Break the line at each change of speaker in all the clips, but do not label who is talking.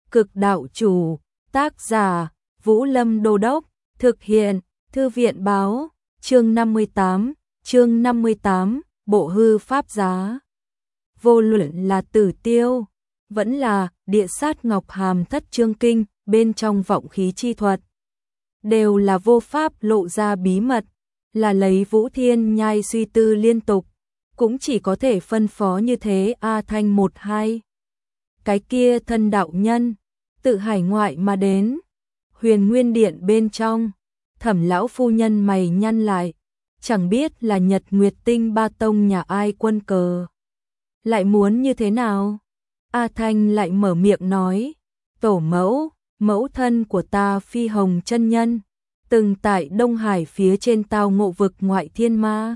Cực đạo chủ, tác giả, Vũ Lâm Đô Đốc, thực hiện, Thư viện báo, chương 58, bộ hư pháp giá. Vô luận là Tử Tiêu, vẫn là Địa Sát Ngọc Hàm Thất Chương Kinh bên trong vọng khí chi thuật, đều là vô pháp lộ ra bí mật, là lấy Vũ Thiên Nhai suy tư liên tục, cũng chỉ có thể phân phó như thế. A Thanh 1-2. Cái kia thân đạo nhân, tự hải ngoại mà đến, Huyền Nguyên Điện bên trong, Thẩm lão phu nhân mày nhăn lại, chẳng biết là Nhật Nguyệt Tinh Ba Tông nhà ai quân cờ. Lại muốn như thế nào? A Thanh lại mở miệng nói, tổ mẫu, mẫu thân của ta Phi Hồng chân nhân, từng tại Đông Hải phía trên tao ngộ vực ngoại thiên ma.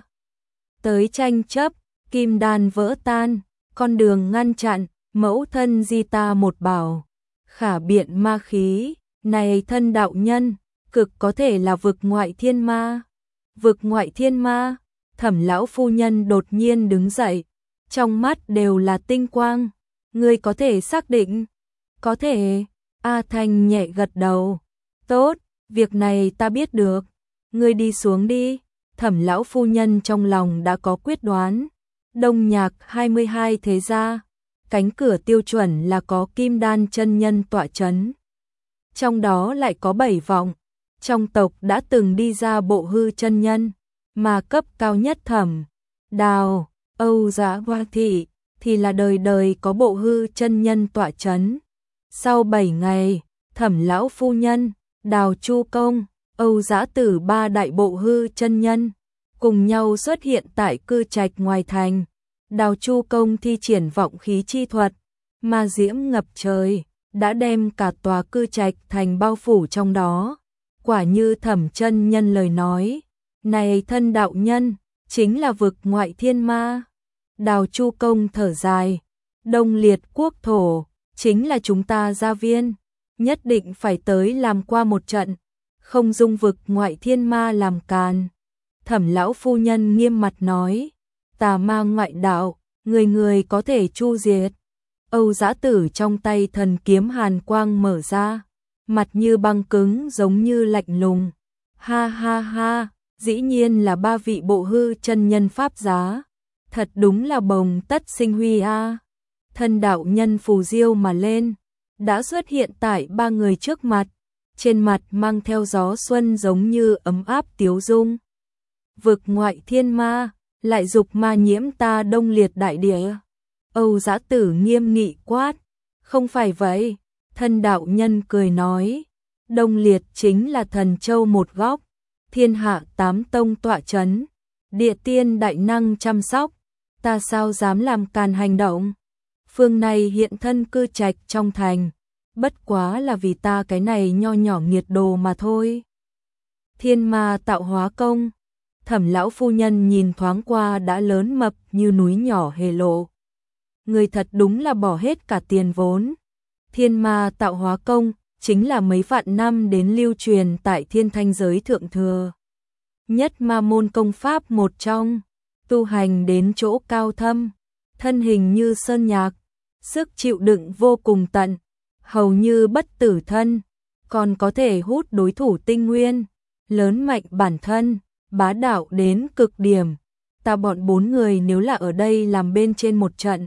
Tới tranh chấp, kim đan vỡ tan, con đường ngăn chặn, mẫu thân di ta một bảo. Khả biện ma khí, này thân đạo nhân, cực có thể là vực ngoại thiên ma. Vực ngoại thiên ma, Thẩm lão phu nhân đột nhiên đứng dậy, trong mắt đều là tinh quang. Ngươi có thể xác định? Có thể. A Thanh nhẹ gật đầu. Tốt, việc này ta biết được. Ngươi đi xuống đi. Thẩm lão phu nhân trong lòng đã có quyết đoán. Đông Nhạc 22 thế gia, cánh cửa tiêu chuẩn là có Kim Đan chân nhân tọa chấn. Trong đó lại có 7 vọng. Trong tộc đã từng đi ra Bộ Hư chân nhân, mà cấp cao nhất Thẩm Đào, Âu Giá Hoa Thị thì là đời đời có Bộ Hư chân nhân tọa chấn. Sau 7 ngày, Thẩm lão phu nhân, Đào Chu Công, Âu Giá Tử ba đại Bộ Hư chân nhân cùng nhau xuất hiện tại cư trạch ngoài thành. Đào Chu Công thi triển vọng khí chi thuật, ma diễm ngập trời, đã đem cả tòa cư trạch thành bao phủ trong đó. Quả như Thẩm chân nhân lời nói, này thân đạo nhân, chính là vực ngoại thiên ma. Đào Chu Công thở dài, Đông Liệt quốc thổ, chính là chúng ta gia viên, nhất định phải tới làm qua một trận, không dung vực ngoại thiên ma làm càn. Thẩm lão phu nhân nghiêm mặt nói, tà ma ngoại đạo, người người có thể chu diệt. Âu Giá Tử trong tay thần kiếm hàn quang mở ra, mặt như băng cứng giống như lạnh lùng. Ha ha ha, dĩ nhiên là 3 vị Bộ Hư chân nhân pháp giá. Thật đúng là bồng tất sinh huy a. Thân đạo nhân phù diêu mà lên, đã xuất hiện tại 3 người trước mặt, trên mặt mang theo gió xuân giống như ấm áp tiếu dung. Vực ngoại thiên ma, lại dục ma nhiễm ta Đông Liệt đại địa. Âu Giá Tử nghiêm nghị quát, không phải vậy. Thân đạo nhân cười nói, Đông Liệt chính là thần châu một góc, thiên hạ 8 tông tọa chấn, địa tiên đại năng chăm sóc, ta sao dám làm càn hành động. Phương này hiện thân cư trạch trong thành, bất quá là vì ta cái này nho nhỏ nghiệt đồ mà thôi. Thiên ma tạo hóa công. Thẩm lão phu nhân nhìn thoáng qua đã lớn mập như núi nhỏ hề lộ. Người thật đúng là bỏ hết cả tiền vốn. Thiên ma tạo hóa công chính là mấy vạn năm đến lưu truyền tại thiên thanh giới thượng thừa. Nhất ma môn công pháp một trong, tu hành đến chỗ cao thâm, thân hình như sơn nhạc, sức chịu đựng vô cùng tận, hầu như bất tử thân, còn có thể hút đối thủ tinh nguyên, lớn mạnh bản thân, bá đạo đến cực điểm. Ta bọn 4 người nếu là ở đây làm bên trên một trận,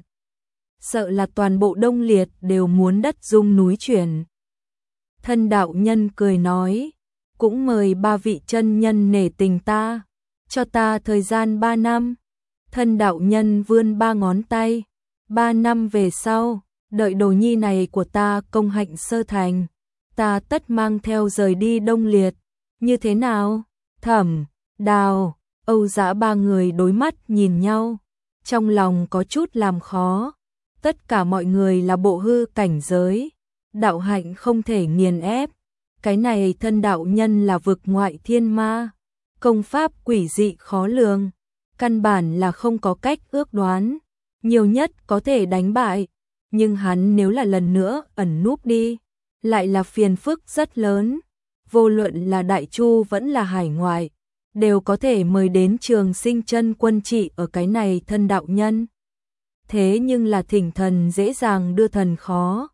sợ là toàn bộ Đông Liệt đều muốn đất rung núi chuyển. Thân đạo nhân cười nói, cũng mời 3 vị chân nhân nể tình ta, cho ta thời gian 3 năm. Thân đạo nhân vươn 3 ngón tay, 3 năm về sau, đợi đồ nhi này của ta công hạnh sơ thành, ta tất mang theo rời đi Đông Liệt. Như thế nào? Thẩm, Đào, Âu Giá 3 người đối mắt nhìn nhau, trong lòng có chút làm khó. Tất cả mọi người là Bộ Hư cảnh giới, đạo hạnh không thể nghiền ép. Cái này thân đạo nhân là vực ngoại thiên ma, công pháp quỷ dị khó lường, căn bản là không có cách ước đoán, nhiều nhất có thể đánh bại, nhưng hắn nếu là lần nữa ẩn núp đi, lại là phiền phức rất lớn. Vô luận là Đại Chu vẫn là hải ngoại, đều có thể mời đến Trường Sinh chân quân trị ở cái này thân đạo nhân. Thế nhưng là thỉnh thần dễ dàng đưa thần khó,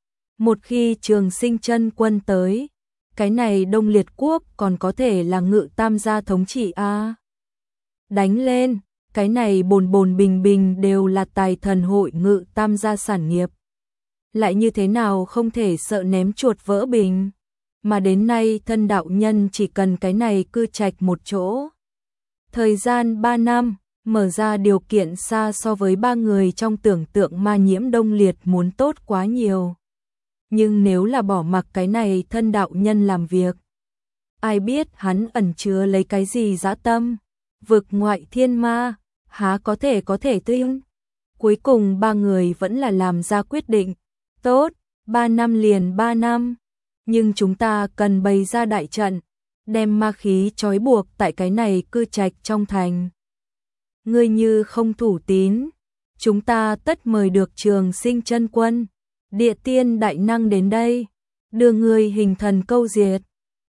Một khi Trường Sinh chân quân tới, cái này Đông Liệt quốc còn có thể là Ngự Tam gia thống trị a. Đánh lên, cái này bồn bồn bình bình đều là tài thần hội Ngự Tam gia sản nghiệp. Lại như thế nào không thể sợ ném chuột vỡ bình, mà đến nay thân đạo nhân chỉ cần cái này cư trạch một chỗ. Thời gian 3 năm, mở ra điều kiện xa so với 3 người trong tưởng tượng Ma Nhiễm Đông Liệt muốn tốt quá nhiều. Nhưng nếu là bỏ mặc cái này thân đạo nhân làm việc, ai biết hắn ẩn chứa lấy cái gì dã tâm, vực ngoại thiên ma, há có thể tuyên. Cuối cùng 3 người vẫn là làm ra quyết định, tốt, 3 năm liền 3 năm, nhưng chúng ta cần bày ra đại trận, đem ma khí trói buộc tại cái này cư trạch trong thành. Ngươi như không thủ tín, chúng ta tất mời được Trường Sinh chân quân, Địa Tiên đại năng đến đây, đưa ngươi hình thần câu diệt.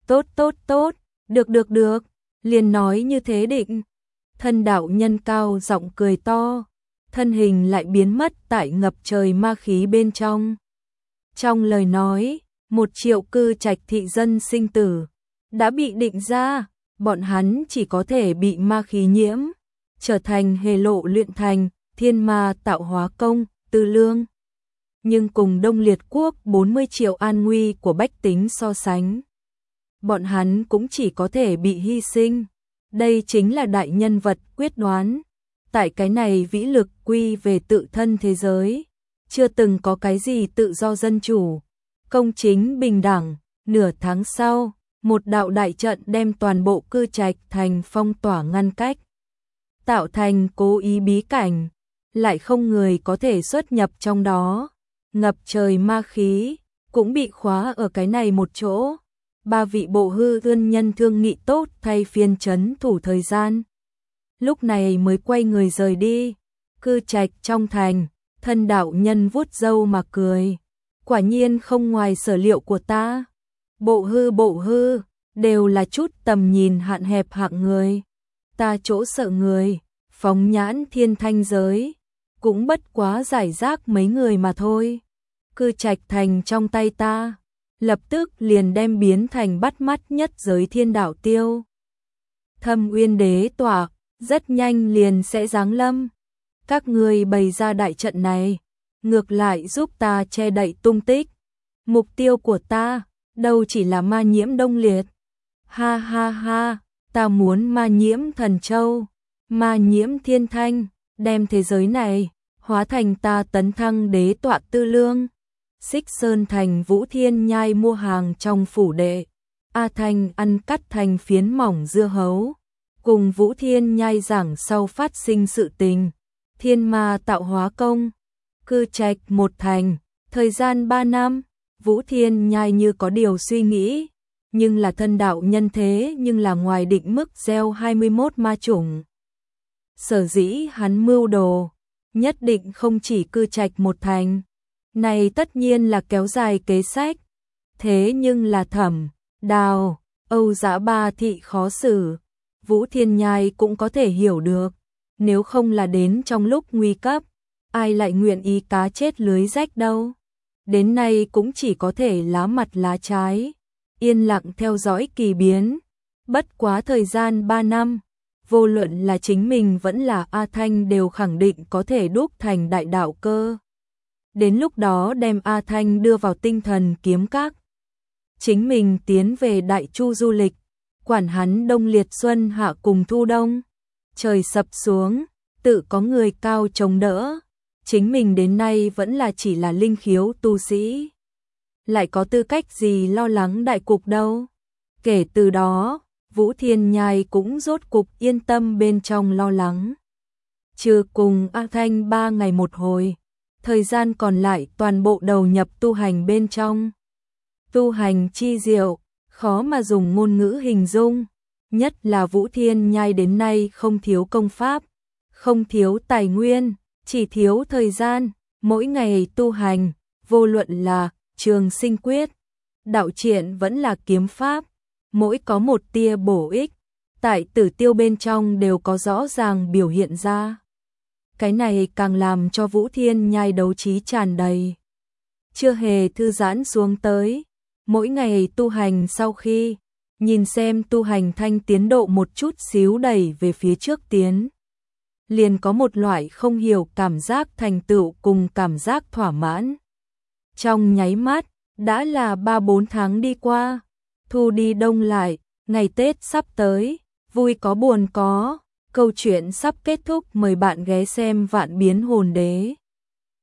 Tốt, được, liền nói như thế định. Thân đạo nhân cao giọng cười to, thân hình lại biến mất tại ngập trời ma khí bên trong. Trong lời nói, 1 triệu cư trạch thị dân sinh tử đã bị định ra, bọn hắn chỉ có thể bị ma khí nhiễm, trở thành hề lộ luyện thành thiên ma tạo hóa công, tư lương. Nhưng cùng Đông Liệt quốc 40 triệu an nguy của bách tính so sánh, bọn hắn cũng chỉ có thể bị hy sinh. Đây chính là đại nhân vật quyết đoán. Tại cái này vĩ lực quy về tự thân thế giới, chưa từng có cái gì tự do dân chủ, công chính bình đẳng. Nửa tháng sau, một đạo đại trận đem toàn bộ cư trạch thành phong tỏa ngăn cách, tạo thành cố ý bí cảnh, lại không người có thể xuất nhập trong đó. Ngập trời ma khí cũng bị khóa ở cái này một chỗ. 3 vị bộ hư ương nhân thương nghị tốt thay phiên trấn thủ thời gian, lúc này mới quay người rời đi. Cư trạch trong thành, thân đạo nhân vuốt râu mà cười, quả nhiên không ngoài sở liệu của ta. Bộ hư đều là chút tầm nhìn hạn hẹp hạng người, ta chỗ sợ người phóng nhãn thiên thanh giới cũng bất quá giải rác mấy người mà thôi. Cư trạch thành trong tay ta, lập tức liền đem biến thành bắt mắt nhất giới thiên đạo tiêu. Thâm Uyên đế tỏa, rất nhanh liền sẽ giáng lâm. Các ngươi bày ra đại trận này, ngược lại giúp ta che đậy tung tích. Mục tiêu của ta, đâu chỉ là Ma Nhiễm Đông Liệt. Ha, ta muốn Ma Nhiễm Thần Châu, Ma Nhiễm Thiên Thanh, đem thế giới này hóa thành ta tấn thăng đế tọa tư lương. Xích Sơn thành Vũ Thiên Nhai mua hàng trong phủ đệ, A Thanh ăn cắt thành phiến mỏng dưa hấu, cùng Vũ Thiên Nhai giảng sau phát sinh sự tình, thiên ma tạo hóa công. Cư trạch một thành, thời gian 3 năm, Vũ Thiên Nhai như có điều suy nghĩ, nhưng là thân đạo nhân thế nhưng là ngoài định mức gieo 21 ma chủng. Sở dĩ hắn mưu đồ, nhất định không chỉ cư trạch một thành. Này tất nhiên là kéo dài kế sách. Thế nhưng là Thẩm, Đào, Âu Dã ba thị khó xử, Vũ Thiên Nhai cũng có thể hiểu được. Nếu không là đến trong lúc nguy cấp, ai lại nguyện ý cá chết lưới rách đâu. Đến nay cũng chỉ có thể lá mặt lá trái, yên lặng theo dõi kỳ biến. Bất quá thời gian 3 năm, vô luận là chính mình vẫn là A Thanh đều khẳng định có thể đúc thành đại đạo cơ. Đến lúc đó đem A Thanh đưa vào tinh thần kiếm các. Chính mình tiến về Đại Chu du lịch, quản hắn Đông Liệt xuân hạ cùng thu đông. Trời sập xuống, tự có người cao chống đỡ. Chính mình đến nay vẫn là chỉ là linh khiếu tu sĩ, lại có tư cách gì lo lắng đại cục đâu. Kể từ đó, Vũ Thiên Nhai cũng rốt cục yên tâm bên trong lo lắng. Trừ cùng A Thanh 3 ngày một hồi, thời gian còn lại toàn bộ đầu nhập tu hành bên trong. Tu hành chi diệu, khó mà dùng ngôn ngữ hình dung, nhất là Vũ Thiên Nhai đến nay không thiếu công pháp, không thiếu tài nguyên, chỉ thiếu thời gian. Mỗi ngày tu hành, vô luận là Trường Sinh quyết, đạo truyện vẫn là kiếm pháp, mỗi có một tia bổ ích, tại Tử Tiêu bên trong đều có rõ ràng biểu hiện ra. Cái này càng làm cho Vũ Thiên Nhai đấu trí tràn đầy. chưa hề thư giãn xuống tới. Mỗi ngày tu hành sau khi nhìn xem tu hành thanh tiến độ một chút xíu đẩy về phía trước tiến, liền có một loại không hiểu cảm giác thành tựu cùng cảm giác thỏa mãn. Trong nháy mắt, đã là 3-4 tháng đi qua, thu đi đông lại, ngày Tết sắp tới, vui có buồn có, câu chuyện sắp kết thúc, mời bạn ghé xem Vạn Biến Hồn Đế.